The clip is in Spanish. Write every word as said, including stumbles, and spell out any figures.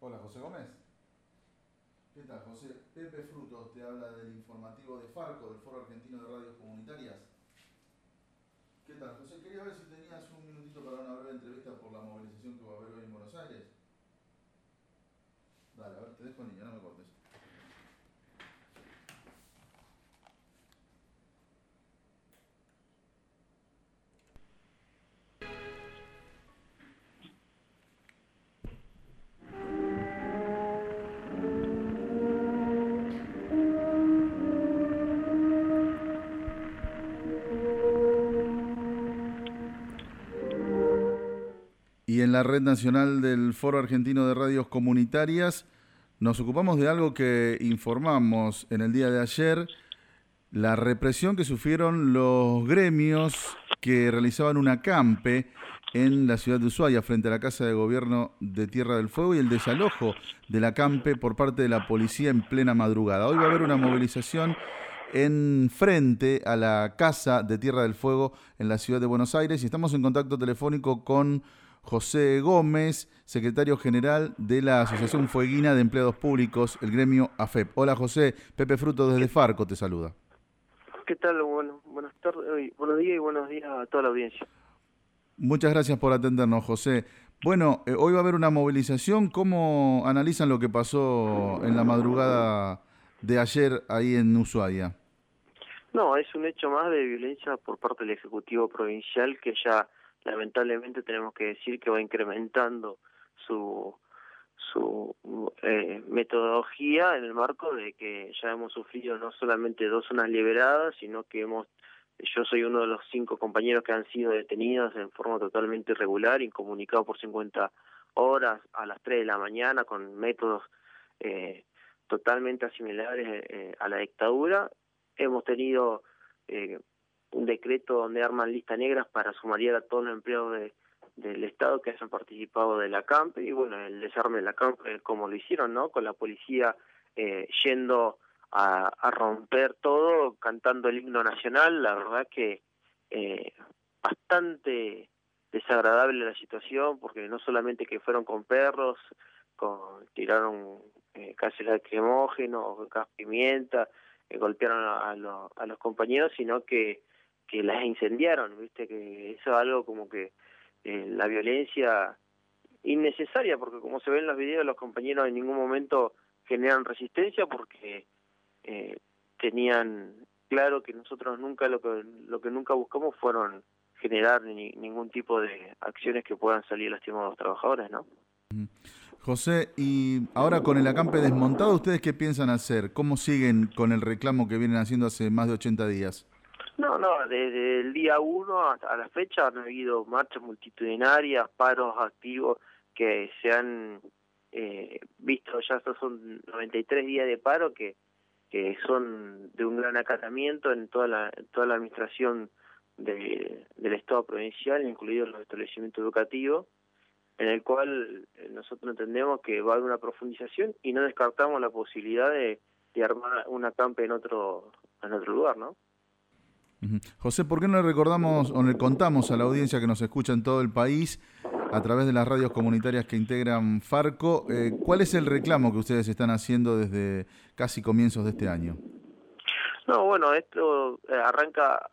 Hola, José Gómez. ¿Qué tal, José? Pepe Frutos te habla del informativo de Farco, del Foro Argentino de Radios Comunitarias. ¿Qué tal, José? Quería ver si tenías un minutito para una breve entrevista por la movilización que va a haber hoy en Buenos Aires. Dale, a ver, te dejo en línea, no me cortes. Y en la Red Nacional del Foro Argentino de Radios Comunitarias nos ocupamos de algo que informamos en el día de ayer, la represión que sufrieron los gremios que realizaban un acampe en la ciudad de Ushuaia frente a la Casa de Gobierno de Tierra del Fuego y el desalojo del acampe por parte de la policía en plena madrugada. Hoy va a haber una movilización en frente a la Casa de Tierra del Fuego en la ciudad de Buenos Aires y estamos en contacto telefónico con José Gómez, secretario general de la Asociación Fueguina de Empleados Públicos, el gremio A F E P. Hola José, Pepe Fruto desde Farco te saluda. ¿Qué tal? Bueno, buenas tardes, buenos días y buenos días a toda la audiencia. Muchas gracias por atendernos, José. Bueno, eh, hoy va a haber una movilización. ¿Cómo analizan lo que pasó en la madrugada de ayer ahí en Ushuaia? No, es un hecho más de violencia por parte del Ejecutivo Provincial que ya lamentablemente tenemos que decir que va incrementando su su eh, metodología en el marco de que ya hemos sufrido no solamente dos zonas liberadas, sino que hemos yo soy uno de los cinco compañeros que han sido detenidos en forma totalmente irregular, incomunicado por cincuenta horas a las tres de la mañana con métodos eh, totalmente asimilables eh, a la dictadura. Hemos tenido eh, un decreto donde arman listas negras para sumariar a todos los empleados de, del Estado que hayan participado del acampe, y bueno, el desarme del acampe, como lo hicieron, ¿no? Con la policía eh, yendo a, a romper todo, cantando el himno nacional. La verdad que eh, bastante desagradable la situación, porque no solamente que fueron con perros, con tiraron eh, casi lacrimógeno, gas pimienta, eh, golpearon a, a, los, a los compañeros, sino que que las incendiaron, viste, que eso es algo como que eh, la violencia innecesaria, porque como se ve en los videos, los compañeros en ningún momento generan resistencia porque eh, tenían claro que nosotros nunca lo que lo que nunca buscamos fueron generar ni, ningún tipo de acciones que puedan salir lastimados a los trabajadores, ¿no? José, y ahora con el acampe desmontado, ¿ustedes qué piensan hacer? ¿Cómo siguen con el reclamo que vienen haciendo hace más de ochenta días? No, no, desde el día uno hasta la fecha han habido marchas multitudinarias, paros activos que se han eh, visto, ya estos son noventa y tres días de paro que que son de un gran acatamiento en toda la en toda la administración de, del Estado provincial, incluidos los establecimientos educativos, en el cual nosotros entendemos que va a haber una profundización y no descartamos la posibilidad de, de armar un acampe en otro en otro lugar, ¿no? José, ¿por qué no le recordamos o le contamos a la audiencia que nos escucha en todo el país a través de las radios comunitarias que integran Farco, eh, cuál es el reclamo que ustedes están haciendo desde casi comienzos de este año? No, bueno, esto arranca